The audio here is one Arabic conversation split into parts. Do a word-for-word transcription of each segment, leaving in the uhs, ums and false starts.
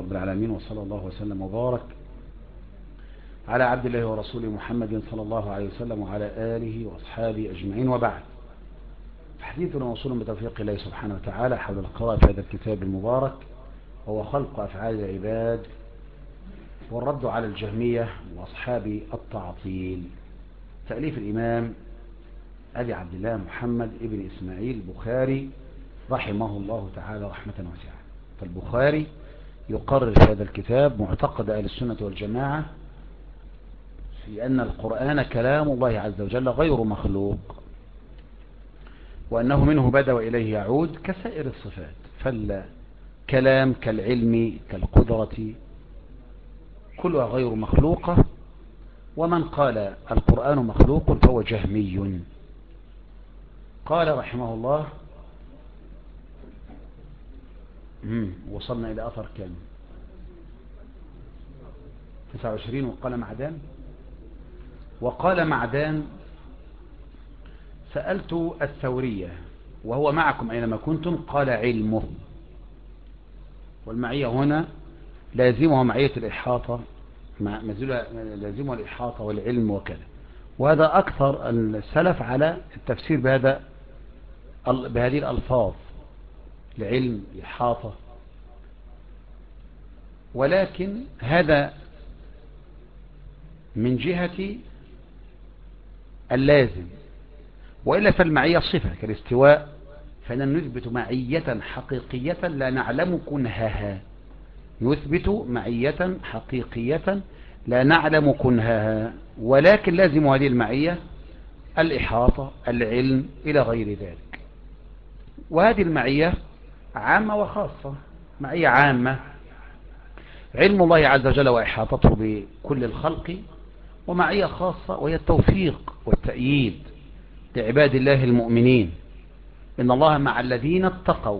رب العالمين، وصلى الله وسلم وبارك على عبد الله ورسوله محمد صلى الله عليه وسلم وعلى آله وأصحابه أجمعين، وبعد. حديثنا موصول بتوفيق الله سبحانه وتعالى حول القراءة في هذا الكتاب المبارك، وهو خلق أفعال العباد والرد على الجهمية وأصحاب التعطيل. تأليف الإمام أبي عبد الله محمد ابن إسماعيل البخاري رحمه الله تعالى رحمة واسعة. فالبخاري يقرر في هذا الكتاب معتقد أهل السنة والجماعة في أن القرآن كلام الله عز وجل غير مخلوق، وأنه منه بدأ وإليه يعود كسائر الصفات. فالكلام كالعلم كالقدرة كلها غير مخلوقة، ومن قال القرآن مخلوق فهو جهمي. قال رحمه الله: وصلنا إلى أثر كام؟ تسعة وعشرين. وقال معدان وقال معدان سألت الثورية وهو معكم أينما كنتم قال علمه. والمعية هنا لازمها معية الإحاطة، لازمها الإحاطة والعلم وكذا. وهذا أكثر السلف على التفسير بهذا بهذه الألفاظ، العلم الإحاطة. ولكن هذا من جهة اللازم، وإلا فالمعية صفة كالاستواء، فإن نثبت معية حقيقية لا نعلم كنهها. يثبت معية حقيقية لا نعلم كنهها، ولكن لازم هذه المعية الإحاطة، العلم، إلى غير ذلك. وهذه المعية عامة وخاصة. معية عامة علم الله عز وجل وإحاطته بكل الخلق، ومعية خاصة وهي التوفيق والتأييد لعباد الله المؤمنين. إن الله مع الذين اتقوا.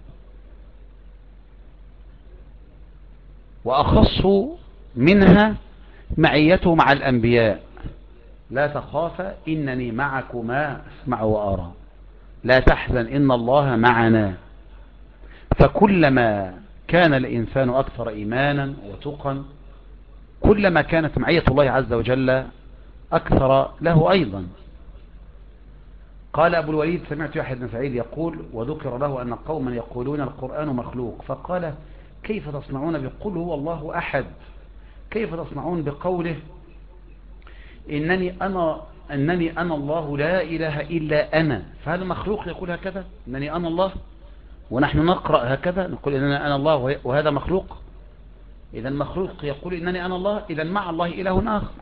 وأخص منها معيته مع الأنبياء: لا تخافا إنني معكما أسمع وأرى، لا تحزن إن الله معنا. فكلما كان الإنسان أكثر إيمانا وتقا، كلما كانت معية الله عز وجل أكثر له أيضا. قال أبو الوليد: سمعت يحيى بن سعيد يقول: وذكر له أن قوما يقولون القرآن مخلوق، فقال: كيف تصنعون بقول هو الله أحد؟ كيف تصنعون بقوله إنني أنا أنني أنا الله لا إله إلا أنا؟ فهل مخلوق يقول هكذا إنني أنا الله، ونحن نقرأ هكذا نقول إنني أنا الله وهذا مخلوق؟ إذا مخلوق يقول إنني أنا الله، إذا مع الله إله آخر.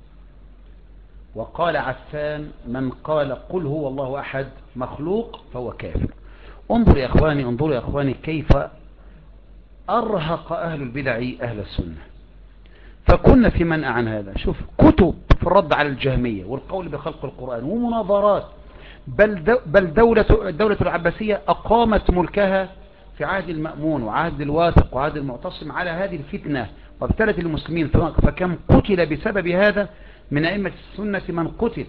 وقال عفان: من قال قل هو الله أحد مخلوق فهو كافر. انظر يا أخواني انظروا يا أخواني كيف أرهق أهل البدع أهل السنة. فكنا في منع عن هذا. شوف كتب في الرد على الجهمية والقول بخلق القرآن ومناظرات، بل دو بل دولة الدولة العباسية أقامت ملكها في عهد المأمون وعهد الواثق وعهد المعتصم على هذه الفتنة وابتلت المسلمين. فكم قتل بسبب هذا من أئمة السنة من قتل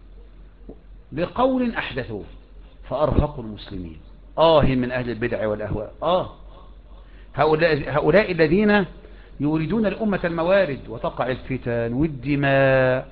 بقول أحدثوه فأرهقوا المسلمين. آه من أهل البدع والأهواء. آه هؤلاء, هؤلاء الذين يريدون الأمة الموارد وتقع الفتن والدماء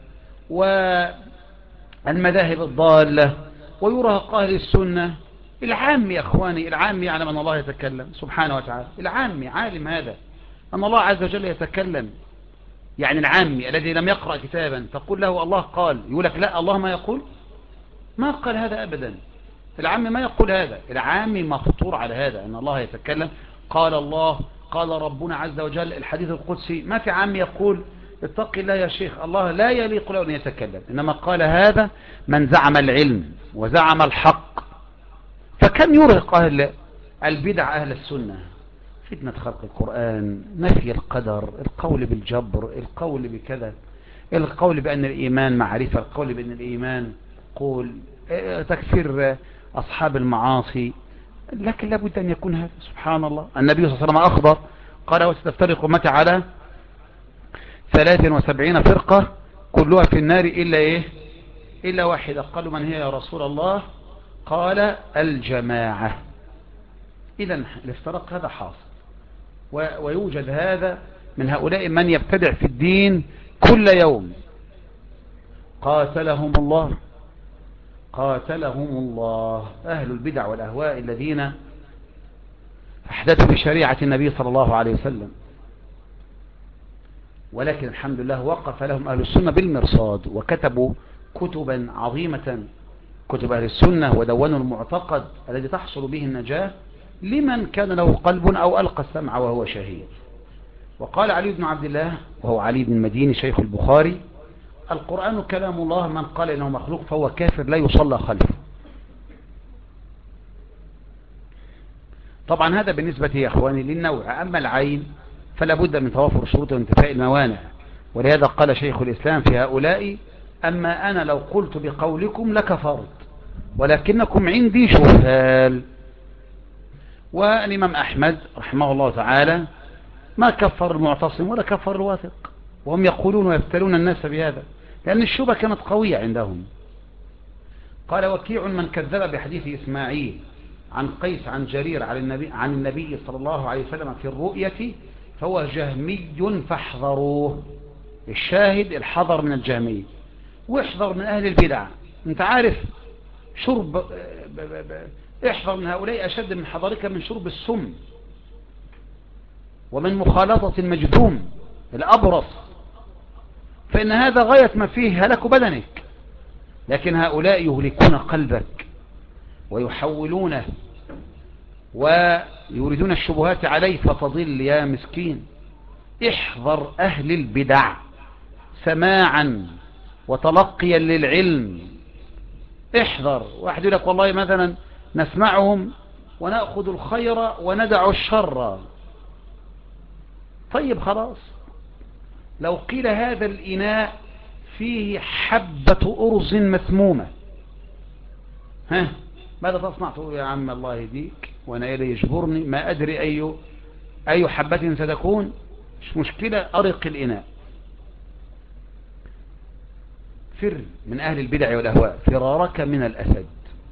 والمذاهب الضالة ويرهق أهل السنة. العام يا أخواني، العام يعلم أن الله يتكلم سبحانه وتعالى. العام عالم هذا أن الله عز وجل يتكلم. يعني العامي الذي لم يقرأ كتابا تقول له الله قال، يقول لك لا الله ما يقول، ما قال هذا أبدا. العامي ما يقول هذا. العامي مفطور على هذا أن الله يتكلم. قال الله، قال ربنا عز وجل، الحديث القدسي. ما في عامي يقول اتق الله يا شيخ، الله لا يليق له أن يتكلم. إنما قال هذا من زعم العلم وزعم الحق. فكم يرهق أهل البدع أهل السنة؟ فتنة خلق القرآن، نفي القدر، القول بالجبر، القول بكذا، القول بأن الإيمان معرفة، القول بأن الإيمان قول، تكفير أصحاب المعاصي. لكن لابد أن يكون هذا. سبحان الله. النبي صلى الله عليه وسلم أخبر قال: وستفترق أمتي على ثلاث وسبعين فرقة كلها في النار إلا إيه؟ إلا واحدة. قالوا من هي يا رسول الله؟ قال: الجماعة. إذن الافتراق هذا حاصل. ويوجد هذا من هؤلاء من يبتدع في الدين كل يوم. قاتلهم الله قاتلهم الله أهل البدع والأهواء الذين أحدثوا في شريعة النبي صلى الله عليه وسلم. ولكن الحمد لله وقف لهم أهل السنة بالمرصاد، وكتبوا كتبا عظيمة، كتب أهل السنة، ودونوا المعتقد الذي تحصل به النجاة لمن كان له قلب أو ألقى السمع وهو شهيد. وقال علي بن عبد الله وهو علي بن المديني شيخ البخاري: القرآن كلام الله، من قال إنه مخلوق فهو كافر لا يصلى خلفه. طبعا هذا بالنسبة يا أخواني للنوع. أما العين فلا بد من توافر شروط وانتفاء الموانع، ولهذا قال شيخ الإسلام في هؤلاء: أما أنا لو قلت بقولكم لكفرت ولكنكم عندي شهال. والإمام أحمد رحمه الله تعالى ما كفر المعتصم ولا كفر الواثق، وهم يقولون ويفتلون الناس بهذا لأن الشبهة كانت قوية عندهم. قال وكيع: من كذب بحديث إسماعيل عن قيس عن جرير عن النبي, عن النبي صلى الله عليه وسلم في الرؤية فهو جهمي فاحذروه. الشاهد الحذر من الجهمية، واحذر من أهل البدع. انت عارف شرب، احذر من هؤلاء أشد من حذرك من شرب السم ومن مخالطة المجذوم الأبرص، فإن هذا غاية ما فيه هلك بدنك. لكن هؤلاء يهلكون قلبك ويحولونه ويريدون الشبهات عليه فتضل يا مسكين. احذر أهل البدع سماعا وتلقيا للعلم. احذر. واحد يقول لك والله مثلا نسمعهم ونأخذ الخير وندع الشر. طيب خلاص، لو قيل هذا الإناء فيه حبة أرز مسمومة، ها ماذا تصنع؟ تقول يا عم الله يهديك وانا إلي يجبرني، ما أدري أي أي حبة ستكون، مش مشكلة، أرق الإناء. فر من أهل البدع والأهواء فرارك من الأسد.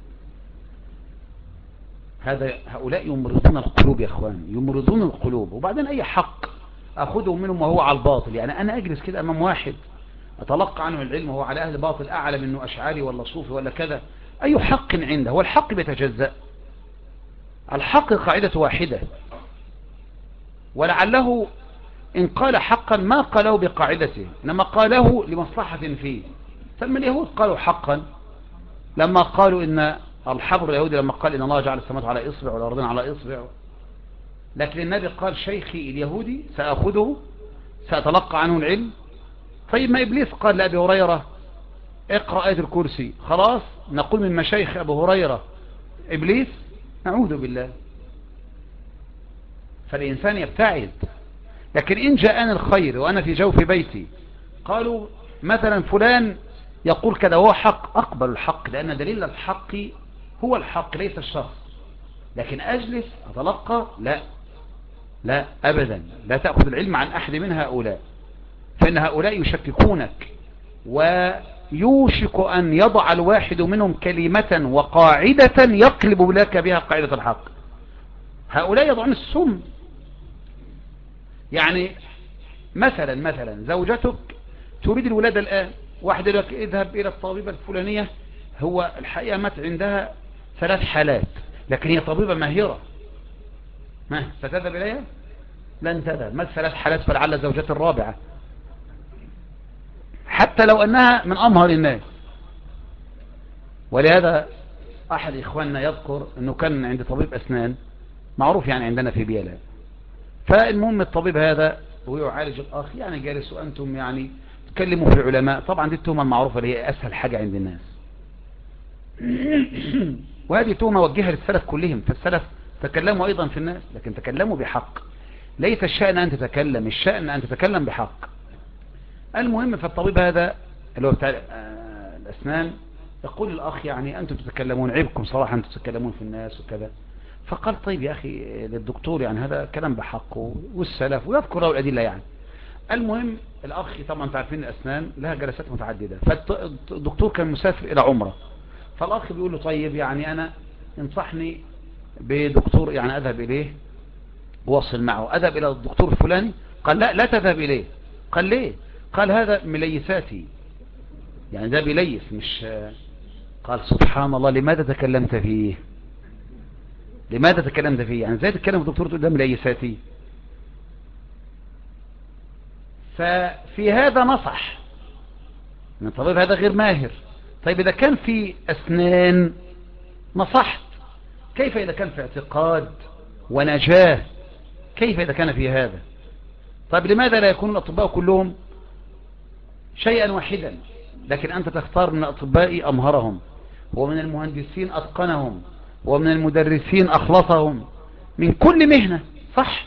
هذا هؤلاء يمرضون القلوب يا أخوان، يمرضون القلوب. وبعدين أي حق أخذه منهم وهو على الباطل. يعني أنا أجلس كده أمام واحد أتلقى عنه العلم وهو على أهل باطل أعلم أنه أشعري ولا صوفي ولا كذا، أي حق عنده؟ هو الحق بيتجزأ؟ الحق قاعدة واحدة، ولعله إن قال حقا ما قاله بقاعدته، إنما قاله لمصلحة فيه. ثم اليهود قالوا حقا لما قالوا إن الحبر اليهودي لما قال إن الله جعل السماوات على إصبع والأرضين على إصبع، لكن النبي قال شيخي اليهودي سأخذه سأتلقى عنه العلم. طيب ما إبليس قال لأبي هريرة اقرأ آية الكرسي، خلاص نقول من مشايخ أبو هريرة إبليس؟ نعوذ بالله. فالإنسان يبتعد. لكن إن جاءني الخير وأنا في جوف بيتي قالوا مثلا فلان يقول كذا وهو حق، أقبل الحق لأن دليل الحق هو الحق ليس الشخص. لكن أجلس أتلقى؟ لا لا أبدا، لا تأخذ العلم عن أحد من هؤلاء، فإن هؤلاء يشككونك، ويوشك أن يضع الواحد منهم كلمة وقاعدة يقلب لك بها قاعدة الحق. هؤلاء يضعون السم. يعني مثلا مثلا زوجتك تريد الولادة الآن، واحد يقول لك اذهب إلى الطبيبة الفلانية، هو الحقيقة مات عندها ثلاث حالات لكن هي طبيبة ماهرة، ما ستذهب إليها؟ لن تذهب. مات ثلاث حالات فلعل زوجته الرابعة، حتى لو أنها من أمهر الناس. ولهذا أحد إخواننا يذكر أنه كان عند طبيب أسنان معروف يعني عندنا في بيلا، فالمهم الطبيب هذا ويعالج الآخ، يعني جالس وأنتم يعني تكلموا في العلماء. طبعا دي التهمة المعروفة اللي هي أسهل حاجة عند الناس، وهذه تهمة وجهها للسلف كلهم. فالسلف تكلموا أيضا في الناس لكن تكلموا بحق. ليس الشأن أن تتكلم، الشأن أن تتكلم بحق. المهم فالطبيب هذا اللي هو بتاع الأسنان يقول الأخ يعني أنتم تتكلمون، عيبكم صراحة أنتم تتكلمون في الناس وكذا. فقال طيب يا أخي للدكتور يعني هذا كلام بحق والسلف، ويذكر له الأدلة يعني. المهم الأخ طبعا تعرفين الأسنان لها جلسات متعددة، فالدكتور كان مسافر إلى عمرة، فالأخ بيقول له طيب يعني أنا انصحني بدكتور يعني أذهب إليه وصل معه، أذهب إلى الدكتور الفلاني، قال لا لا تذهب إليه. قال ليه؟ قال هذا مليساتي، يعني ده بيليس مش. قال سبحان الله، لماذا تكلمت فيه؟ لماذا تكلمت فيه؟ يعني ازاي تتكلم الدكتور تقول ده مليساتي؟ ففي هذا نصح ان الطبيب هذا غير ماهر. طيب إذا كان في أسنان نصحت، كيف إذا كان في اعتقاد ونجاة؟ كيف إذا كان في هذا؟ طيب لماذا لا يكون الأطباء كلهم شيئا واحدا، لكن أنت تختار من الأطباء أمهرهم، ومن المهندسين أتقنهم، ومن المدرسين أخلصهم، من كل مهنة، صح؟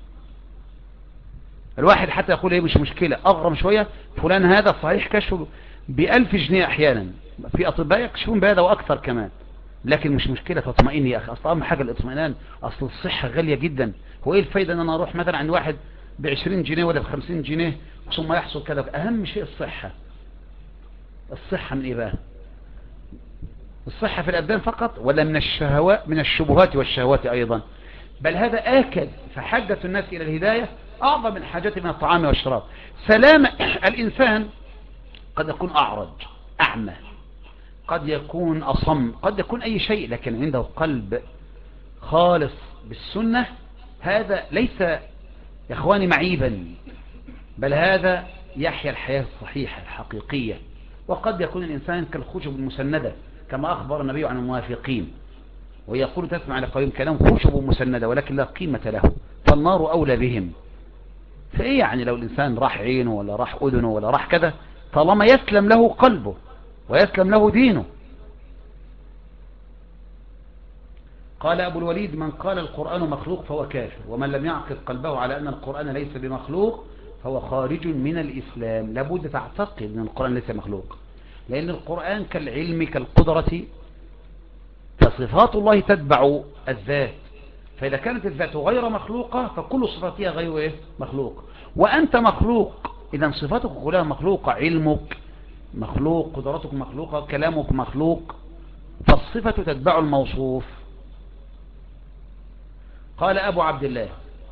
الواحد حتى يقول ايه مش مشكلة، أغرم شوية، فلان هذا صحيح كشفه بألف جنيه أحيانا، في أطباء يكشفون بهذا وأكثر كمان، لكن مش مشكلة، تطمئن يا أخي، أصلا أهم حاجة الاطمئنان، أصل الصحة غالية جدا. هو إيه الفايدة أن أنا أروح مثلا عند واحد بعشرين جنيه ولا بخمسين جنيه ثم يحصل كذا؟ أهم شيء الصحة. الصحة من إيه بقى؟ الصحة في الأبدان فقط، ولا من الشهوات، من الشبهات والشهوات أيضا؟ بل هذا آكد، فحاجة الناس إلى الهداية أعظم من حاجته من الطعام والشراب. سلام الإنسان قد يكون أعرج، أعمى، قد يكون أصم، قد يكون أي شيء، لكن عنده قلب خالص بالسنة، هذا ليس يا إخواني معيبا، بل هذا يحيا الحياة الصحيحة الحقيقية. وقد يكون الإنسان كالخشب المسندة كما أخبر النبي عن الموافقين، ويقول تسمع لقوم كلام خشب مسندة ولكن لا قيمة له، فالنار أولى بهم. فإيه يعني لو الإنسان راح عينه ولا راح أذنه ولا راح كذا، طالما يسلم له قلبه ويسلم له دينه. قال أبو الوليد: من قال القرآن مخلوق فهو كافر، ومن لم يعقد قلبه على أن القرآن ليس بمخلوق فهو خارج من الإسلام. لابد تعتقد أن القرآن ليس مخلوق، لأن القرآن كالعلم كالقدرة، فصفات الله تتبع الذات، فإذا كانت الذات غير مخلوقة فكل صفاتها غير إيه؟ مخلوق. وأنت مخلوق، إذا صفاتك كلها مخلوقة، علمك مخلوق، قدرتك مخلوقة، كلامك مخلوق، فالصفة تتبع الموصوف. قال أبو عبد الله: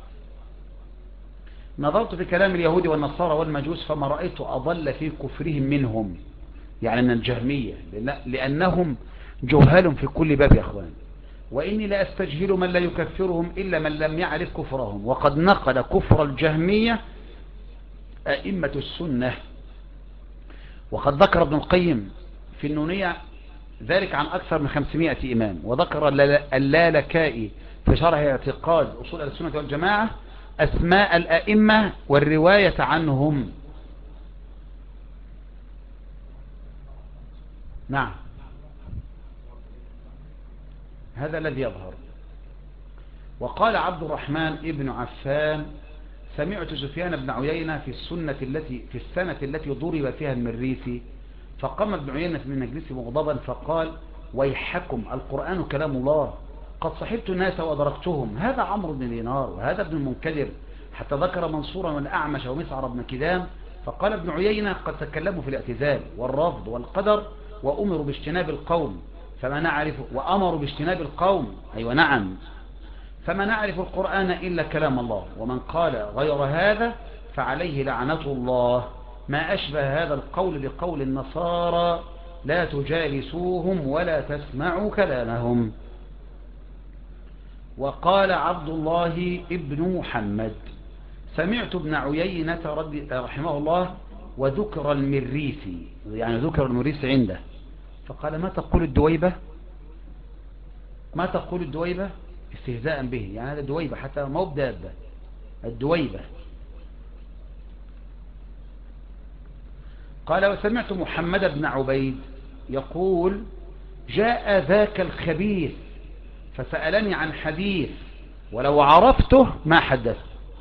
نظرت في كلام اليهود والنصارى والمجوس فما رأيت أضل في كفرهم منهم، يعني من الجهمية، لأنهم جهال في كل باب يا أخوان، وإني لا أستجهل من لا يكفرهم إلا من لم يعرف كفرهم. وقد نقل كفر الجهمية أئمة السنة، وقد ذكر ابن القيم في النونية ذلك عن أكثر من خمسمائة إمام، وذكر اللالكائي في شرح اعتقاد أصول السنة والجماعة أسماء الأئمة والرواية عنهم. نعم، هذا الذي يظهر. وقال عبد الرحمن ابن عفان: سمعت سفيان بن عيينة في السنة التي في السنة التي ضرب فيها المريسي، فقام ابن عيينة من مجلسه مغضبا فقال: ويحكم، القرآن كلام الله، قد صحبت الناس وأدركتهم، هذا عمرو بن دينار وهذا ابن المنكدر، حتى ذكر منصورا والأعمش ومسعر بن كدام. فقال ابن عيينة: قد تكلموا في الاعتزال والرفض والقدر، وأمروا باجتناب القوم فما نعرف، وأمروا باجتناب القوم، أيوة نعم، فما نعرف القرآن إلا كلام الله، ومن قال غير هذا فعليه لعنة الله. ما أشبه هذا القول بقول النصارى: لا تجالسوهم ولا تسمعوا كلامهم. وقال عبد الله ابن محمد: سمعت ابن عيينة رحمه الله وذكر المريسي، يعني ذكر المريسي عنده، فقال: ما تقول الدويبة؟ ما تقول الدويبة؟ استهزاء به، يعني هذا الدويبة حتى ما هو بدابة، الدويبة. قال: وسمعت محمد بن عبيد يقول: جاء ذاك الخبيث فسألني عن حديث ولو عرفته ما حدث.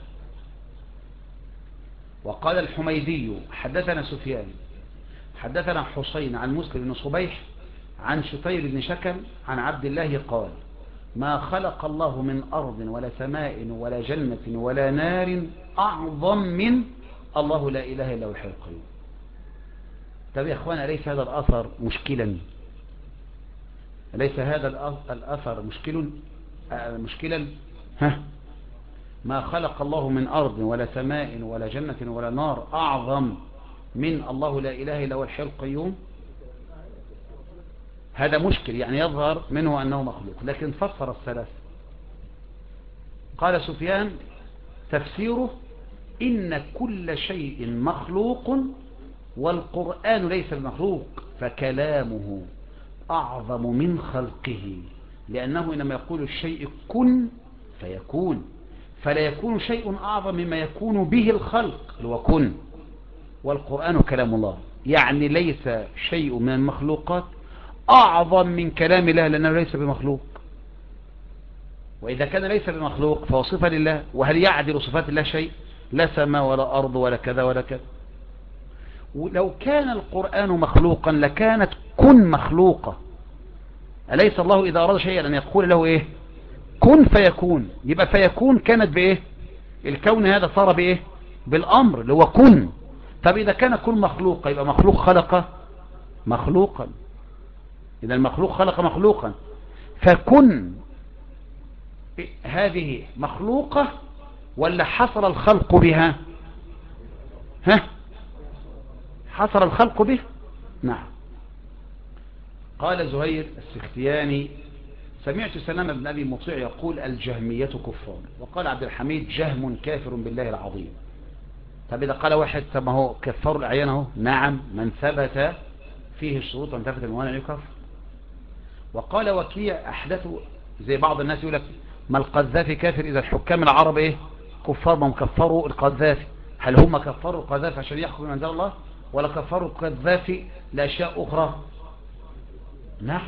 وقال الحميدي: حدثنا سفيان حدثنا حسين عن مسلم بن صبيح عن شتير بن شكل عن عبد الله قال: ما خلق الله من أرض ولا سماء ولا جنة ولا نار أعظم من الله لا إله إلا هو الحي القيوم. طب يا أخوان، أليس هذا الأثر مشكلا؟ أليس هذا الأثر مشكل مشكلا؟ ها، ما خلق الله من أرض ولا سماء ولا جنة ولا نار أعظم من الله لا إله إلا هو الحي القيوم. هذا مشكل، يعني يظهر منه أنه مخلوق، لكن فسر الثلاث. قال سفيان تفسيره إن كل شيء مخلوق والقرآن ليس بمخلوق، فكلامه أعظم من خلقه، لأنه إنما يقول الشيء كن فيكون، فلا يكون شيء أعظم مما يكون به الخلق اللي هو كن، والقرآن كلام الله، يعني ليس شيء من المخلوقات أعظم من كلام الله لأنه ليس بمخلوق. وإذا كان ليس بمخلوق فهو صفة لله، وهل يعدل صفات الله شيء؟ لا سماء ولا أرض ولا كذا ولا كذا. ولو كان القرآن مخلوقا لكانت كن مخلوقة. أليس الله إذا أراد شيئا أن يقول له إيه؟ كن فيكون. يبقى فيكون كانت بإيه؟ الكون هذا صار بإيه؟ بالأمر اللي هو كن. طب إذا كان كن مخلوقا يبقى مخلوق خلق مخلوقا، إذا المخلوق خلق مخلوقا، فكن هذه مخلوقة ولا حصل الخلق بها؟ ها؟ حصل الخلق به؟ نعم. قال زهير السختياني سمعت سلام بن أبي مطيع يقول الجهمية كفار، وقال عبد الحميد جهم كافر بالله العظيم. طب إذا قال واحد طب ما هو كفار الأعيان اهو، نعم، من ثبت فيه الشروط وانتفت الموانع يكفر. وقال وكيع أحدثوا، زي بعض الناس يقول لك ما القذافي كافر إذا الحكام العرب إيه؟ كفار، ما هم كفروا القذافي. هل هم كفروا القذافي عشان يحكم من أنزل الله، ولا كفروا القذافي لأشياء أخرى؟ نعم.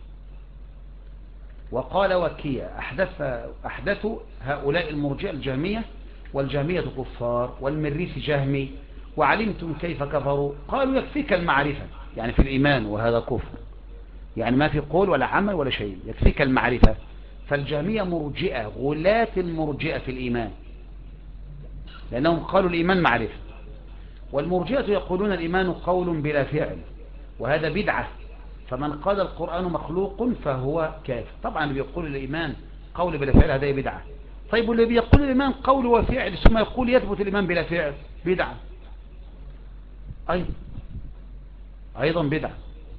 وقال وكيع أحدث أحدثوا هؤلاء المرجئة الجهمية، والجهمية كفار، والمريسي جهمي، وعلمتم كيف كفروا؟ قالوا يكفيك المعرفة، يعني في الإيمان، وهذا كفر، يعني ما في قول ولا عمل ولا شيء، يكفيك المعرفة. فالجهمية مرجئة، غلاة المرجئة في الإيمان، لأنهم قالوا الإيمان معرفة، والمرجئة يقولون الإيمان قول بلا فعل، وهذا بدعة. فمن قال القرآن مخلوق فهو كافر. طبعا اللي بيقول الإيمان قول بلا فعل هذا بدعة. طيب واللي بيقول الإيمان قول وفعل ثم يقول يثبت الإيمان بلا فعل بدعة أيضا أيضا بدعة،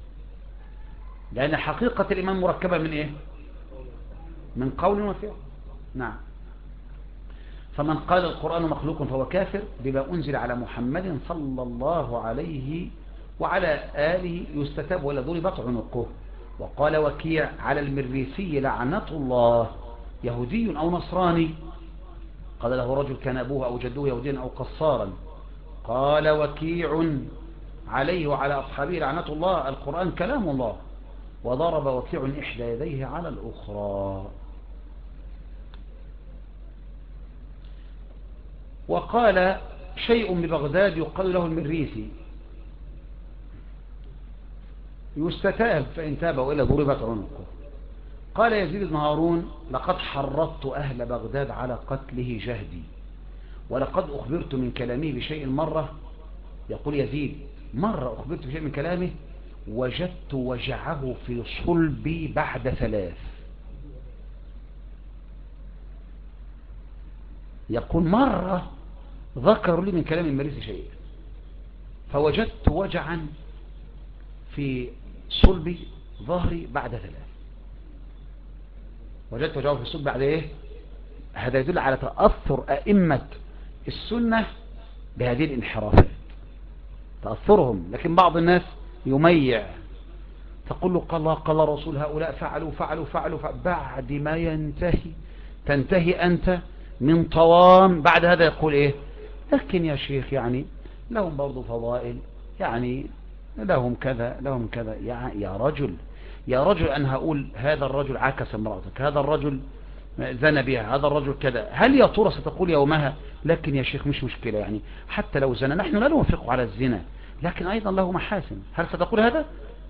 لأن حقيقة الإيمان مركبة من إيه؟ من قول وفعل. نعم. فمن قال القرآن مخلوق فهو كافر بما أنزل على محمد صلى الله عليه وعلى آله يستتاب ولا ضربت عنقه. وقال وكيع على المريسي لعنة الله، يهودي أو نصراني. قال له رجل كان أبوه أو جدوه يهوديا أو قصارا. قال وكيع عليه وعلى أصحابه لعنة الله، القرآن كلام الله. وضرب وكيع إحدى يديه على الأخرى. وقال شيء ببغداد يقال له المريسي يستتاب فإن تاب وإلا ضربت عنقه. قال يزيد بن هارون لقد حرضت أهل بغداد على قتله جهدي، ولقد أخبرت من كلامه بشيء مرة، يقول يزيد مرة أخبرت بشيء من كلامه وجدت وجعه في صلبي بعد ثلاث. يقول مرة ذكروا لي من كلام المريسي شيء فوجدت وجعا في صلبي ظهري بعد ثلاث. وجدت وجعه في الصلب بعد ايه؟ هذا يدل على تأثر أئمة السنة بهذه الانحرافات، تأثرهم. لكن بعض الناس يميع، تقول له قال الله قال رسول هؤلاء فعلوا فعلوا فعلوا, فعلوا بعد ما ينتهي تنتهي أنت من طوام بعد هذا يقول ايه؟ لكن يا شيخ يعني لهم برضو فضائل، يعني لهم كذا لهم كذا. يا, يا رجل يا رجل أنا هقول هذا الرجل عكس امرأتك، هذا الرجل زنى بها، هذا الرجل كذا، هل يا ترى ستقول يومها لكن يا شيخ مش مشكلة، يعني حتى لو زنى نحن لا نوافق على الزنا لكن أيضا له محاسن، هل ستقول هذا؟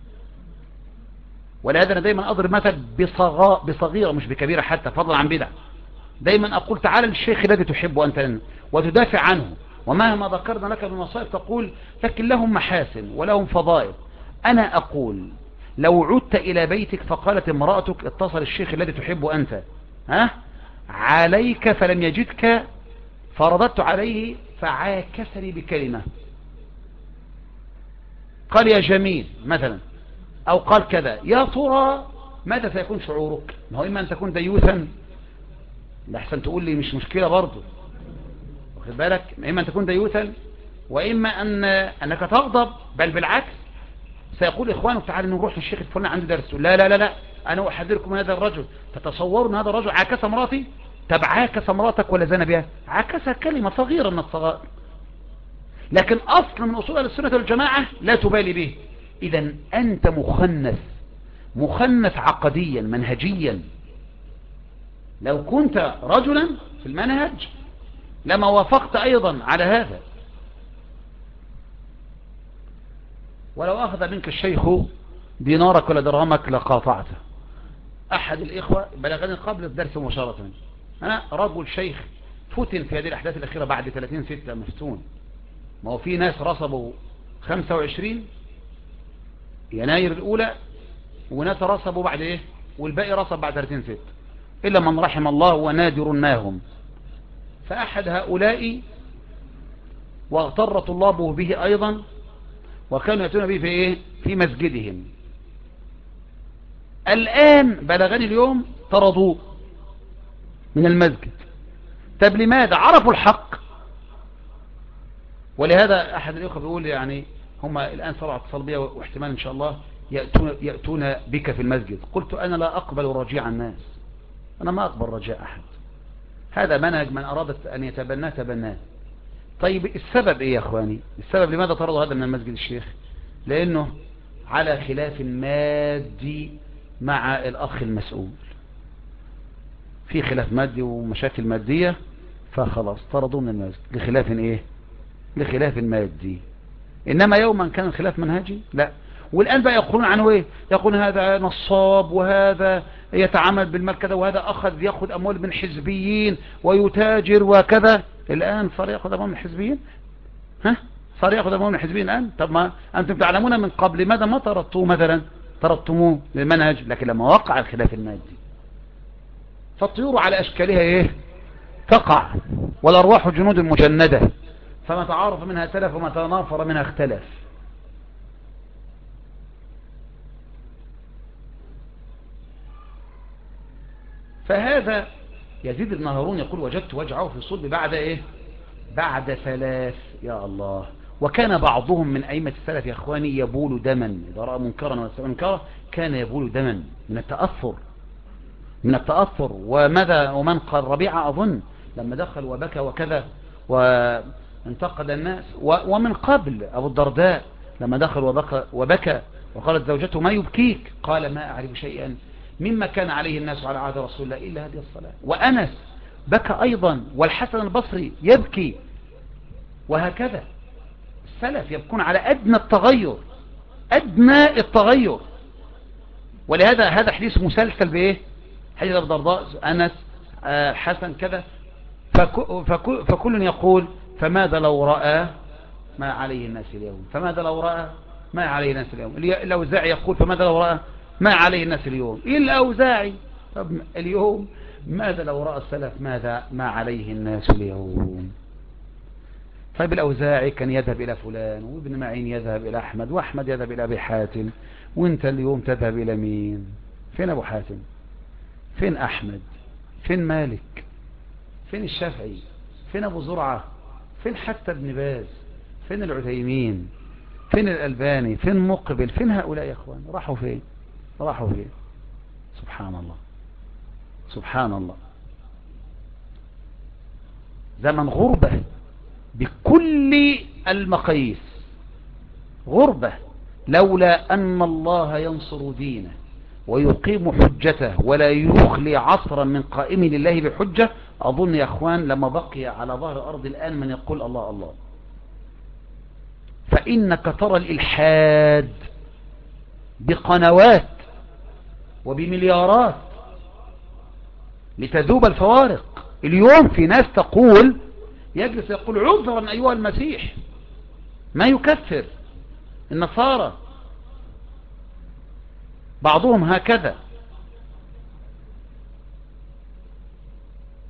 ولهذا أنا دايما أضرب مثل بصغيرة مش بكبيرة حتى فضلا عن بدع. دايما أقول تعالى للشيخ الذي تحبه أنت وتدافع عنه، ومهما ذكرنا لك من مصائب تقول لكن لهم محاسن ولهم فضائل. أنا أقول لو عدت إلى بيتك فقالت امرأتك اتصل الشيخ الذي تحبه أنت، ها عليك فلم يجدك فرددت عليه فعاكسني بكلمة، قال يا جميل مثلا، أو قال كذا، يا ترى ماذا سيكون شعورك؟ ما هو إما أن تكون ديوثا، لحسن تقول لي مش مشكلة برضو، واخد بالك، إما أن تكون ديوثا وإما أن أنك تغضب، بل بالعكس سيقول إخوانك تعالوا نروح للشيخ الفلاني عنده درس، لا لا لا لا أنا أحذركم من هذا الرجل، تتصوروا أن هذا الرجل عاكس مراتي؟ طب عاكس مراتك ولا زنى بها؟ عاكسها كلمة صغيرة من الصغائر، لكن أصل من أصول السنة والجماعة لا تبالي به. إذا أنت مخنث، مخنث عقديا منهجيا. لو كنت رجلا في المنهج لما وافقت أيضا على هذا. ولو أخذ منك الشيخ دينارك ولا درهمك لقاطعته. أحد الإخوة بلغني قبل الدرس مباشرة، أنا رجل شيخ فتن في هذه الأحداث الأخيرة بعد ثلاثين ستة مفتون. ما هو في ناس رصبوا خمسة وعشرين يناير الأولى، وناس رصبوا بعد إيه، والباقي رصب بعد ثلاثين ستة، إلا من رحم الله ونادر ما هم. فأحد هؤلاء واغتر طلابه به أيضا، وكانوا يأتون به في إيه، في مسجدهم. الآن بلغني اليوم طردوه من المسجد. طب لماذا؟ عرفوا الحق. ولهذا أحد الأخوة بيقول يعني هم الآن صاروا اتصال بي، واحتمال إن شاء الله يأتون, يأتون بك في المسجد. قلت أنا لا أقبل رجيع الناس، أنا ما أقبل رجاء أحد، هذا منهج من أرادت أن يتبناه تبناه. طيب السبب إيه يا أخواني؟ السبب لماذا طردوا هذا من المسجد الشيخ؟ لأنه على خلاف مادي مع الأخ المسؤول، في خلاف مادي ومشاكل مادية، فخلاص طردوا من المسجد لخلاف إيه؟ لخلاف مادي. إنما يوما كان الخلاف منهجي لا. والآن بقى يقولون عنه إيه؟ يقول هذا نصاب، وهذا يتعامل بالمال كذا، وهذا أخذ يأخذ أموال من حزبيين ويتاجر وكذا. الآن صار يأخذ أموال من حزبيين؟ ها؟ صار يأخذ أموال من الحزبيين الآن؟ طب ما أنتم تعلمون من قبل ماذا ما طردتوه مثلا؟ طردتموه للمنهج، لكن لما وقع الخلاف المادي فالطيور على أشكالها إيه؟ تقع، والأرواح جنود مجندة، فما تعارف منها تلف وما تنافر منها اختلف. فهذا يزيد بن هارون يقول وجدت وجعه في الصلب بعد إيه؟ بعد ثلاث. يا الله. وكان بعضهم من أئمة السلف يا أخواني يبول دما، إذا رأى منكرا وسمع منكرا كان يبول دما من التأثر، من التأثر. وماذا ومن قال ربيعة أظن لما دخل وبكى وكذا وانتقد الناس، ومن قبل أبو الدرداء لما دخل وبكى, وبكى وقالت زوجته ما يبكيك؟ قال ما أعرف شيئا مما كان عليه الناس على عهد رسول الله إلا هذه الصلاة. وأنس بكى أيضا، والحسن البصري يبكي، وهكذا السلف يبكون على أدنى التغير، أدنى التغير. ولهذا هذا حديث مسلسل بإيه؟ حديث أبو الدرداء، أنس، آه، حسن كذا. فك فك فكل يقول فماذا لو رأى ما عليه الناس اليوم، فماذا لو رأى ما عليه الناس اليوم. الأوزاعي يقول فماذا لو رأى ما عليه الناس اليوم. إيه الأوزاعي؟ طب اليوم ماذا لو رأى السلف ماذا ما عليه الناس اليوم. طيب الأوزاعي كان يذهب إلى فلان، وابن معين يذهب إلى أحمد، وأحمد يذهب إلى أبي حاتم، وانت اليوم تذهب إلى مين؟ فين أبو حاتم؟ فين أحمد؟ فين مالك؟ فين الشافعي؟ فين أبو زرعة؟ فين حتى ابن باز؟ فين العثيمين؟ فين الألباني؟ فين مقبل؟ فين هؤلاء يا أخوان؟ راحوا فين؟ راحوا فين؟ سبحان الله، سبحان الله. زمن غربة بكل المقاييس، غربة. لولا أن الله ينصر دينه ويقيم حجته ولا يخلي عصرا من قائم لله بحجة، أظن يا أخوان لما بقي على ظهر الأرض الآن من يقول الله الله. فإنك ترى الإلحاد بقنوات وبمليارات لتذوب الفوارق. اليوم في ناس تقول يجلس يقول عذرا أيها المسيح، ما يكفر النصارى، بعضهم هكذا.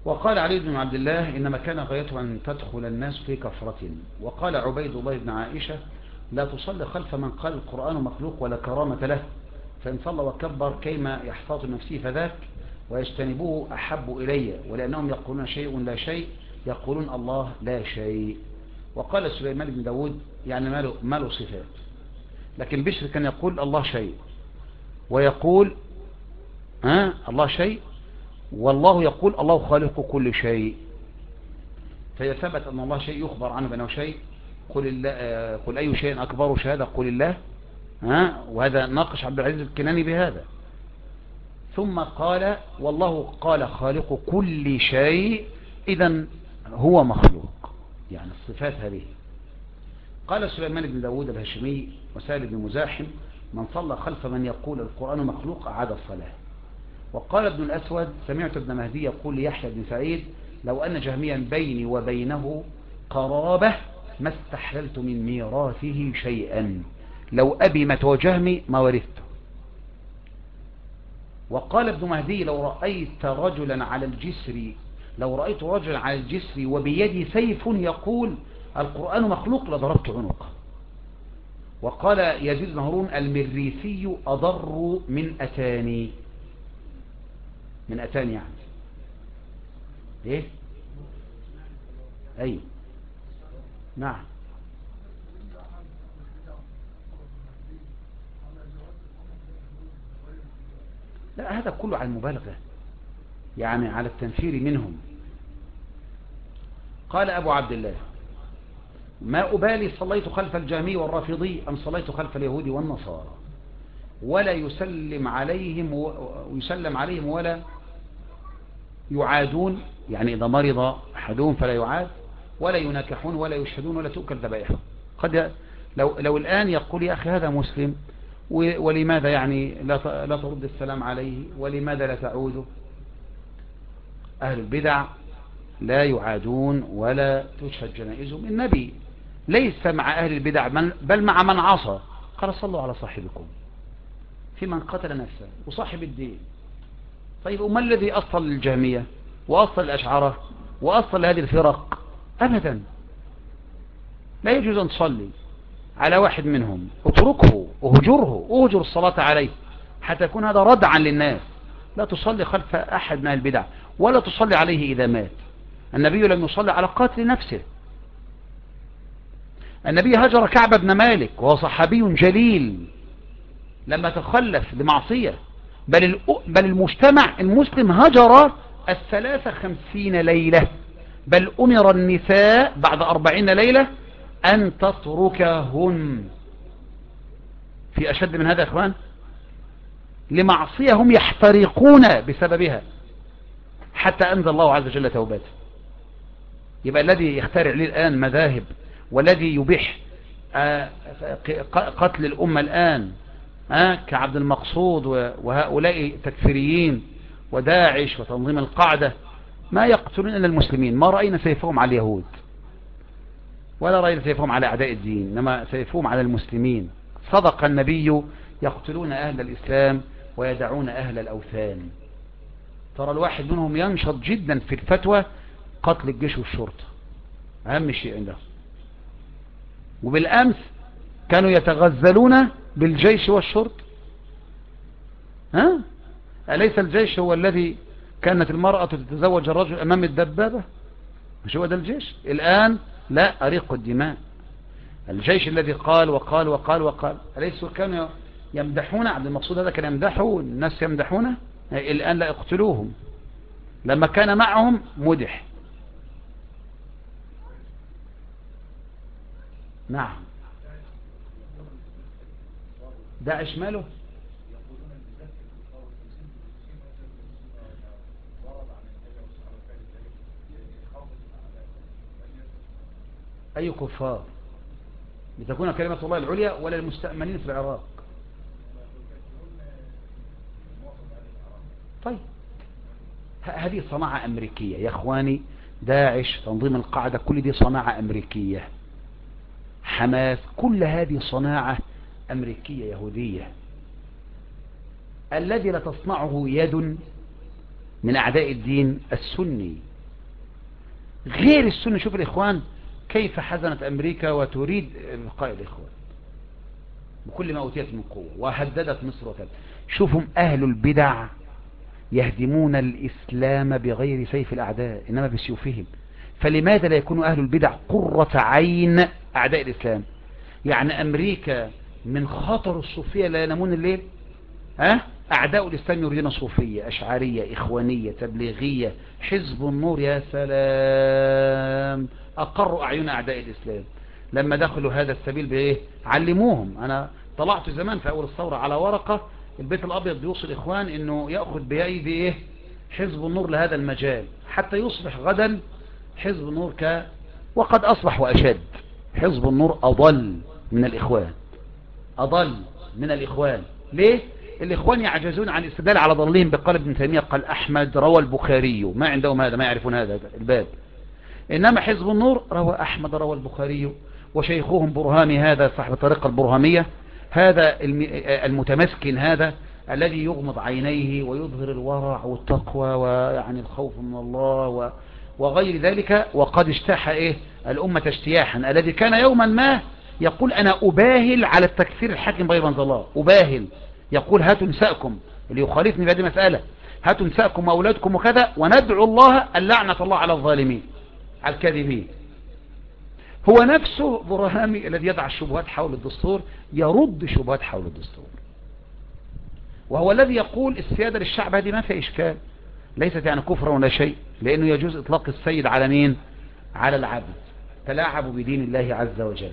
وقال علي بن عبد الله إنما كان غايته أن تدخل الناس في كفرة. وقال عبيد الله بن عائشة لا تصلي خلف من قال القرآن مخلوق ولا كرامة له، فإن صلى وكبر كيما يحتاط نفسه فذاك ويجتنبوه أحب إلي، ولأنهم يقولون شيء لا شيء يقولون الله لا شيء. وقال سليمان بن داود يعني ماله, ماله صفات، لكن بشر كان يقول الله شيء، ويقول ها الله شيء، والله يقول الله خالق كل شيء. فإذا ثبت أن الله شيء يخبر عنه بأنه شيء، قل, الله قل أي شيء أكبر شهادة قل الله، ها وهذا ناقش عبد العزيز الكناني بهذا. ثم قال والله قال خالق كل شيء، إذن هو مخلوق، يعني الصفات هذه. قال سليمان بن داود الهاشمي وسائل بن مزاحم من صلى خلف من يقول القرآن مخلوق أعاد الصلاة. وقال ابن الأسود سمعت ابن مهدي يقول ليحيى بن سعيد لو أن جهميا بيني وبينه قرابة ما استحللت من ميراثه شيئا، لو أبي مت وجهمي ما ورثته. وقال ابن مهدي لو رأيت رجلا على الجسر لو رأيت رجلا على الجسر وبيدي سيف يقول القرآن مخلوق لضربت عنقه. وقال يزيد بن هارون المريسي أضر من أتاني، من أتاني يعني ايه ايوه نعم. لا هذا كله على المبالغة، يعني على التنفير منهم. قال أبو عبد الله ما أبالي صليت خلف الجهمي والرافضي أم صليت خلف اليهود والنصارى، ولا يسلم عليهم ويسلم عليهم ولا يعادون، يعني إذا مرض أحدهم فلا يعاد، ولا يناكحون ولا يشهدون ولا تؤكل ذبائحهم. قد لو, لو الآن يقول يا أخي هذا مسلم ولماذا يعني لا لا ترد السلام عليه، ولماذا لا تعوده؟ أهل البدع لا يعادون ولا تشهد جنائزهم. النبي ليس مع أهل البدع بل مع من عصى، قال صلوا على صاحبكم في من قتل نفسه وصاحب الدين. طيب وما الذي أصل للجهمية وأصل الأشعرة وأصل لهذه الفرق؟ أبدا لا يجوز أن تصلي على واحد منهم، اتركه وهجره وهجر الصلاة عليه حتى يكون هذا ردعا للناس. لا تصلي خلف أحد من البدع ولا تصلي عليه إذا مات. النبي لم يصلي على قاتل نفسه. النبي هجر كعب بن مالك وهو صحابي جليل لما تخلف بمعصية، بل, بل المجتمع المسلم هجر الثلاث خمسين ليلة، بل أمر النساء بعد أربعين ليلة أن تتركهن. في أشد من هذا يا إخوان؟ لمعصية هم يحترقون بسببها حتى أنزل الله عز وجل توباته. يبقى الذي يخترع لي الآن مذاهب والذي يبيح قتل الأمة الآن كعبد المقصود وهؤلاء تكفيريين وداعش وتنظيم القاعدة ما يقتلون إلا المسلمين. ما رأينا سيفهم على اليهود ولا رأينا سيفهم على أعداء الدين، إنما سيفهم على المسلمين. صدق النبي يقتلون أهل الإسلام ويدعون أهل الأوثان. ترى الواحد منهم ينشط جدا في الفتوى قتل الجيش والشرطة أهم شيء عنده، وبالأمس كانوا يتغزلون بالجيش والشرطة. ها؟ أليس الجيش هو الذي كانت المرأة تتزوج الرجل أمام الدبابة؟ مش هو ده الجيش؟ الآن لا، أريق الدماء. الجيش الذي قال وقال وقال وقال، أليس كانوا يمدحون عبد المقصود؟ هذا كان يمدحه الناس يمدحونه. الآن لا، اقتلوهم. لما كان معهم مدح. نعم. داعش ماله؟ أي كفار؟ لتكون كلمة الله العليا ولا المستأمنين في العراق؟ طيب هذه صناعة أمريكية يا أخواني. داعش، تنظيم القاعدة، كل دي صناعة أمريكية. حماس، كل هذه صناعة أمريكية يهودية. الذي لا تصنعه يد من أعداء الدين السني غير السنة. شوف الإخوان كيف حزنت أمريكا وتريد إلقاء الإخوان بكل ما أوتيت من قوة، وهددت مصر وكذا. شوفهم أهل البدع يهدمون الإسلام بغير سيف الأعداء إنما بسيوفهم. فلماذا لا يكون أهل البدع قرة عين أعداء الإسلام؟ يعني أمريكا من خطر الصوفية لا ينامون الليل. ها؟ أعداء الإسلام يريدون صوفية، أشعرية، إخوانية، تبليغية، حزب النور. يا سلام، أقروا أعين أعداء الإسلام لما دخلوا هذا السبيل بإيه؟ علموهم. أنا طلعت زمان في أول الثورة على ورقة البيت الأبيض بيوصي الإخوان إنه يأخذ بأيدي إيه؟ حزب النور لهذا المجال حتى يصبح غدا حزب النور ك وقد أصبح وأشد. حزب النور أضل من الإخوان، أضل من الإخوان. ليه؟ الإخوان يعجزون عن الاستدلال على ضلهم بقال ابن تيمية قال أحمد روى البخاري، ما عندهم هذا، ما يعرفون هذا الباب. إنما حزب النور روى أحمد روى البخاري، وشيخهم برهامي هذا صاحب الطريقة البرهامية، هذا المتمسكن هذا الذي يغمض عينيه ويظهر الورع والتقوى ويعني الخوف من الله و وغير ذلك، وقد اجتاح إيه الأمة اجتياحا، الذي كان يوما ما يقول أنا أباهل على التكفير الحاكم بغير منزل الله، أباهل، يقول هاتوا نساءكم اللي يخالفني بهذه المسألة، هاتوا نساءكم وأولادكم وكذا، وندعو الله اللعنة الله على الظالمين على الكاذبين. هو نفسه برهامي الذي يضع الشبهات حول الدستور، يرد شبهات حول الدستور، وهو الذي يقول السيادة للشعب هذه ما في إشكال، ليست يعني كفر ولا شيء، لأنه يجوز إطلاق السيد على مين؟ على العبد. تلاعبوا بدين الله عز وجل.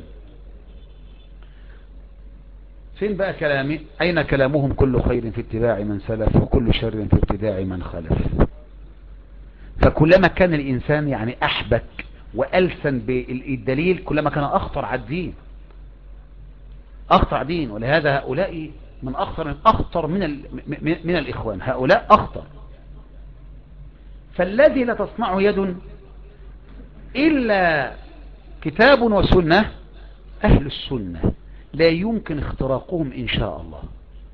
فين بقى كلامي؟ أين كلامهم؟ كل خير في اتباع من سلف وكل شر في ابتداع من خلف. فكلما كان الإنسان يعني أحبك وألسن بالدليل كلما كان أخطر على الدين، أخطر على الدين. ولهذا هؤلاء من أخطر من أخطر من, ال... من الإخوان، هؤلاء أخطر. فالذي لا تصنعه يد إلا كتاب وسنة، أهل السنة لا يمكن اختراقهم إن شاء الله،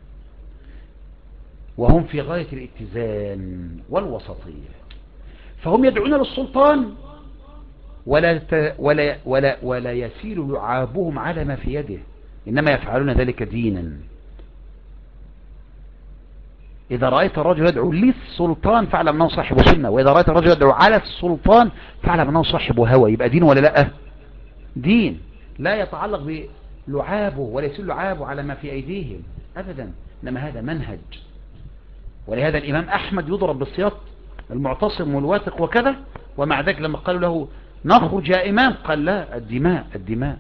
وهم في غاية الاتزان والوسطية. فهم يدعون للسلطان ولا, ت... ولا, ولا, ولا يسيل لعابهم على ما في يده، إنما يفعلون ذلك دينا. إذا رأيت الرجل يدعو للسلطان فاعلم أنه صاحب سنة، وإذا رأيت الرجل يدعو على السلطان فاعلم أنه صاحب هوى. يبقى دين ولا لا؟ دين لا يتعلق بلعابه ولا يسيل لعابه على ما في أيديهم أبدا، إنما هذا منهج. ولهذا الإمام أحمد يضرب بالسياط، المعتصم والواثق وكذا، ومع ذلك لما قالوا له نخرج يا إمام قال لا، الدماء الدماء.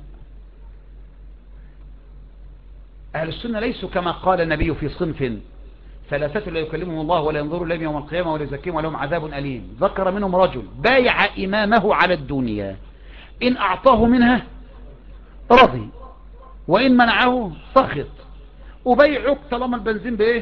أهل السنة ليسوا كما قال النبي في صنف ثلاثة لا يكلمهم الله ولا ينظر إليهم يوم القيامة ولا يزكيهم ولهم عذاب أليم. ذكر منهم رجل بايع إمامه على الدنيا، إن أعطاه منها رضي وإن منعه سخط. وبيعك طالما البنزين بإيه؟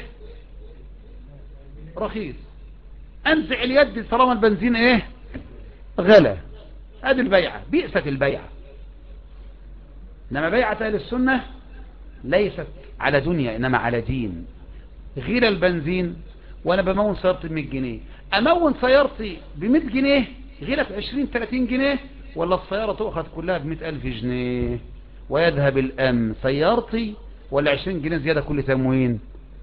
رخيص. أنزع اليد طالما البنزين إيه؟ غلا. هذه البيعة، بئست البيعة. إنما بيعة أهل السنة ليست على دنيا إنما على دين. غير البنزين وانا بمون سيارتي بمية جنيه، امون سيارتي بمية جنيه غيرك عشرين تلاتين جنيه، ولا السيارة تؤخذ كلها بمئة الف جنيه ويذهب الامن سيارتي، ولا عشرين جنيه زيادة كل تموين.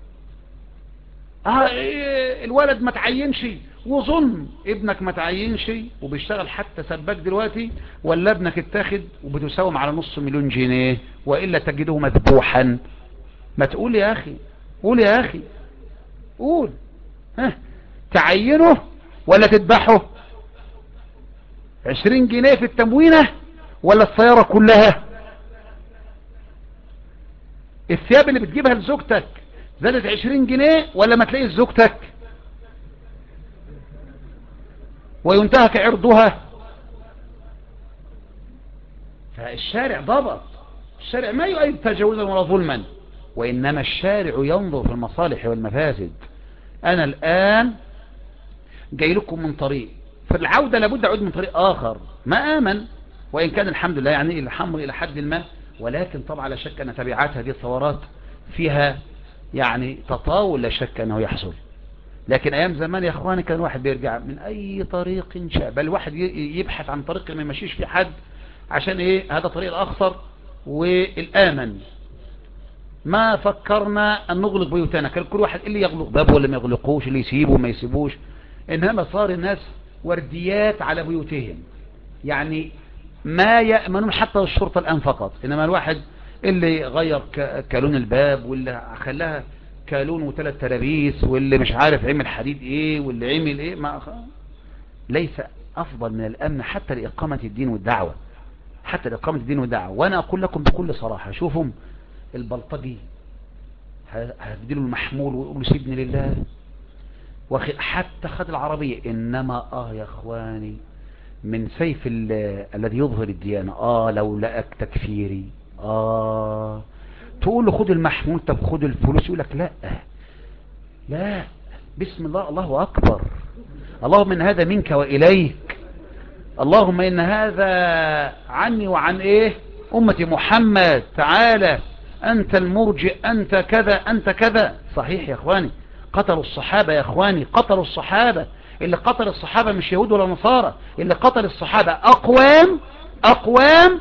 اه إيه الولد ما تعينش، وظن ابنك ما تعينش وبيشتغل حتى سباك دلوقتي، ولا ابنك اتاخد وبتساوم على نص مليون جنيه وإلا تجده مذبوحا. ما تقول يا أخي، قول يا أخي، قول. ها تعينه ولا تذبحه؟ عشرين جنيه في التموينة ولا السيارة كلها؟ الثياب اللي بتجيبها لزوجتك زادت عشرين جنيه ولا ما تلاقي زوجتك وينتهك عرضها؟ فالشارع ضبط، الشارع ما يؤيد تجاوزا ولا ظلما، وإنما الشارع ينظر في المصالح والمفاسد. أنا الآن جاي لكم من طريق، فالعودة لابد أعود من طريق آخر ما آمن، وإن كان الحمد لله يعني الحمر إلى حد ما، ولكن طبعا لا شك أن تبعات هذه الثورات فيها يعني تطاول، لا شك أنه يحصل. لكن ايام زمان يا اخواني كان واحد بيرجع من اي طريق شاء، بل واحد يبحث عن طريق ما يمشيش في حد، عشان ايه؟ هذا طريق الاخطر والامن. ما فكرنا ان نغلق بيوتنا، كان كل واحد اللي يغلق بابه ولا ما يغلقوش، اللي يسيبه وما يسيبوش. انما صار الناس ورديات على بيوتهم، يعني ما يأمنون حتى الشرطة الآن فقط. إنما الواحد اللي غير كالون الباب، واللي خلاها كالون وثلاث ترابيس، واللي مش عارف عمل حديد ايه، واللي عمل ايه، ما ليس أفضل من الأمن حتى لإقامة الدين والدعوة، حتى لإقامة الدين والدعوة. وأنا أقول لكم بكل صراحة، شوفوا البلطجي هيديله المحمول ويقولوا سيبني لله، وحتى خد العربية. إنما آه يا إخواني من سيف الذي يظهر الديانة، آه لو لقاك تكفيري، آه تقول له خد المحمول، طب خد الفلوس، يقول لك لا لا، بسم الله، الله أكبر، اللهم إن هذا منك وإليك، اللهم إن هذا عني وعن إيه أمة محمد، تعالى أنت المرجئ، أنت كذا أنت كذا. صحيح يا إخواني، قتلوا الصحابة يا إخواني، قتلوا الصحابة. اللي قتل الصحابة مش يهود ولا نصارى، اللي قتل الصحابة أقوام أقوام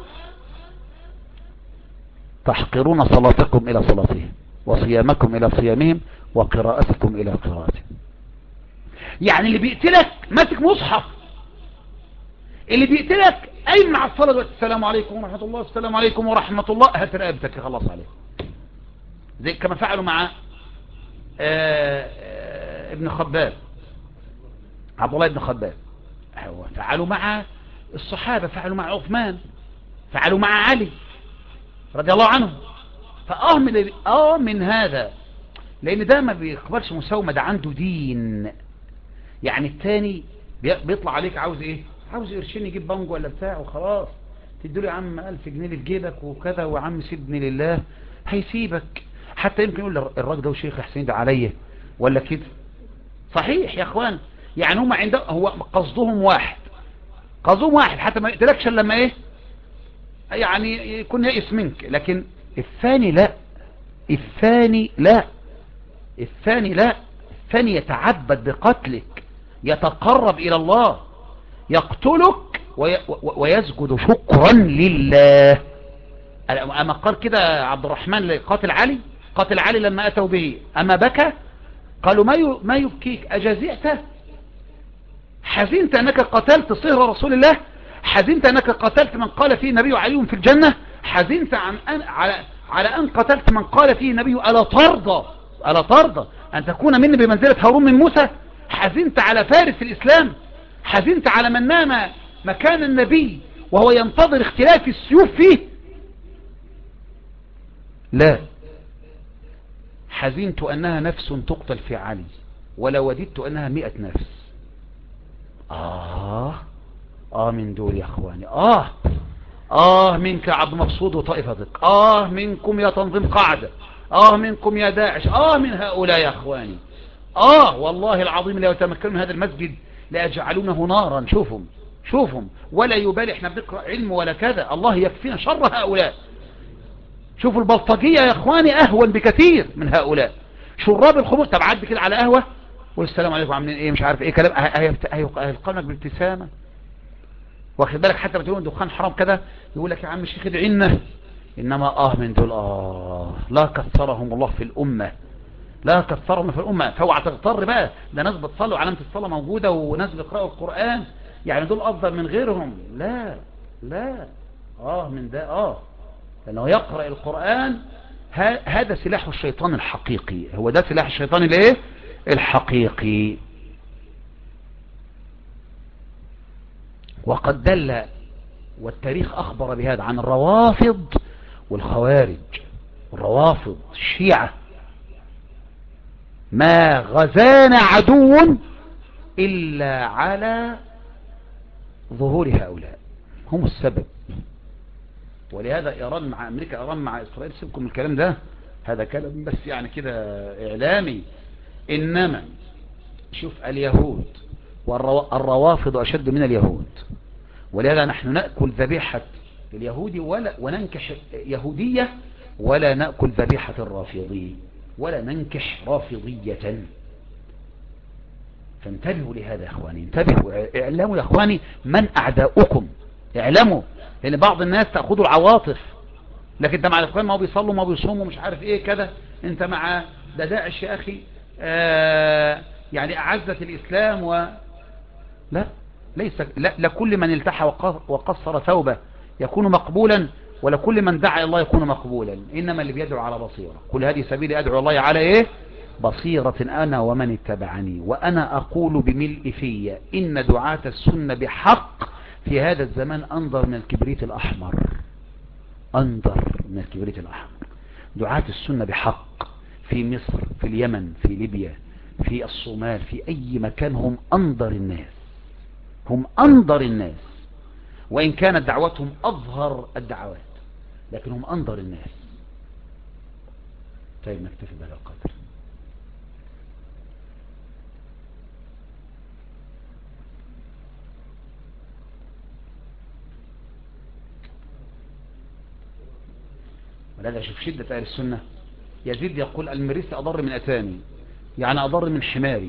تحقرون صلاتكم إلى صلاتهم، وصيامكم إلى صيامهم، وقراءتكم إلى قراءتهم. يعني اللي بيقتلك ماسك مصحف، اللي بيقتلك قايم مع الصلاة دلوقتي، السلام عليكم ورحمة الله، السلام عليكم ورحمة الله، هات رقبتك خلاص عليه. زي كما فعلوا مع آآ آآ ابن خباب، عبد الله بن خباب، فعلوا مع الصحابة، فعلوا مع عثمان، فعلوا مع علي رضي الله عنه. فآه من, آه من هذا، لأن ده ما بيقبلش مساومة، ده عنده دين. يعني التاني بيطلع عليك عاوز ايه؟ عاوز قرشين يجيب بانجو ولا بتاع وخلاص، تديله يا عم ألف جنيه في جيبك وكذا، وعم سيبني لله، هيسيبك. حتى يمكن يقول الراجل ده وشيخ حسين ده عليا ولا كده. صحيح يا اخوان، يعني هم عندهم هو قصدهم واحد، قصدهم واحد، حتى ما يقتلكش لما ايه يعني يكون يئس منك. لكن الثاني لا، الثاني لا، الثاني لا، الثاني يتعبد بقتلك، يتقرب إلى الله، يقتلك وي ويسجد شكرا لله. أما قال كده عبد الرحمن لقاتل علي، قاتل علي لما أتوا به، أما بكى، قالوا ما ما يبكيك، أجزعت، حزنت أنك قتلت صهر رسول الله، حزنت أنك قتلت من قال فيه النبي علي في الجنة، حزنت عن أن على على أن قتلت من قال فيه النبي ألا ترضى، ألا ترضى أن تكون مني بمنزلة هارون من موسى. حزنت على فارس الإسلام، حزنت على من نام مكان النبي وهو ينتظر اختلاف السيوف فيه. لا، حزنت أنها نفس تقتل في علي، ولا وددت أنها مئة نفس. آه آه من دول يا أخواني، آه آه منك يا عبد مقصود وطائفتك، آه منكم يا تنظيم قاعدة، آه منكم يا داعش، آه من هؤلاء يا أخواني، آه والله العظيم لا يتمكنون من هذا المسجد ليجعلونه نارا. شوفهم شوفهم، ولا يبالي احنا بنقرأ علم ولا كذا، الله يكفينا شر هؤلاء. شوفوا البلطجية يا اخواني اهون بكثير من هؤلاء. شراب الخمور، طب عد كده على قهوة والسلام عليكم عاملين ايه مش عارف ايه كلام، هيلقونك بابتسامة، واخد بالك؟ حتى بتقولوا دخان حرام كده يقول لك يا عم الشيخ ادعي لنا. انما اه من دول اه لا كثرهم الله في الامة، لا كثرهم في الامة. فاوعى تغتر بقى، ده ناس بتصلي وعلامة الصلاة موجودة وناس بيقرأوا القرآن، يعني دول افضل من غيرهم. لا لا، اه من ده، اه لأنه يقرأ القرآن، هذا سلاح الشيطان الحقيقي، هو ده سلاح الشيطان الايه الحقيقي. وقد دل والتاريخ أخبر بهذا عن الروافض والخوارج. الروافض الشيعة ما غزانا عدو إلا على ظهور هؤلاء، هم السبب. ولهذا إيران مع أمريكا، إيران مع إسرائيل، سيبكم الكلام ده، هذا كلام بس يعني كده إعلامي. إنما شوف اليهود والروافض أشد من اليهود، ولهذا نحن نأكل ذبيحة اليهودي ولا وننكح يهودية، ولا نأكل ذبيحة الرافضي، ولا ننكح رافضية. فانتبهوا لهذا يا اخواني، انتبهوا، اعلموا يا اخواني من اعداؤكم، اعلموا، لان بعض الناس تأخذوا العواطف، لكن انت مع الاخوان ما هو بيصلوا ما بيصوموا مش عارف ايه كده، انت مع ده داعش يا اخي، آه يعني اعزت الاسلام و لا، ليس لا لكل من التحى وقصر ثوبه يكون مقبولا، ولكل من دعا الله يكون مقبولا، انما اللي بيدعو على بصيرة. كل هذه سبيل ادعو الله على ايه؟ بصيرة انا ومن اتبعني، وانا اقول بملء في ان دعاة السنة بحق في هذا الزمان انظر من الكبريت الاحمر، انظر من الكبريت الاحمر. دعاة السنة بحق في مصر، في اليمن، في ليبيا، في الصومال، في اي مكان هم انظر الناس، هم انظر الناس، وان كانت دعوتهم اظهر الدعوات، لكن هم انظر الناس. طيب نكتفي بهذا القدر. ولذا شوف شدة اهل السنة. يزيد يقول المريس اضر من اتاني، يعني اضر من حماري.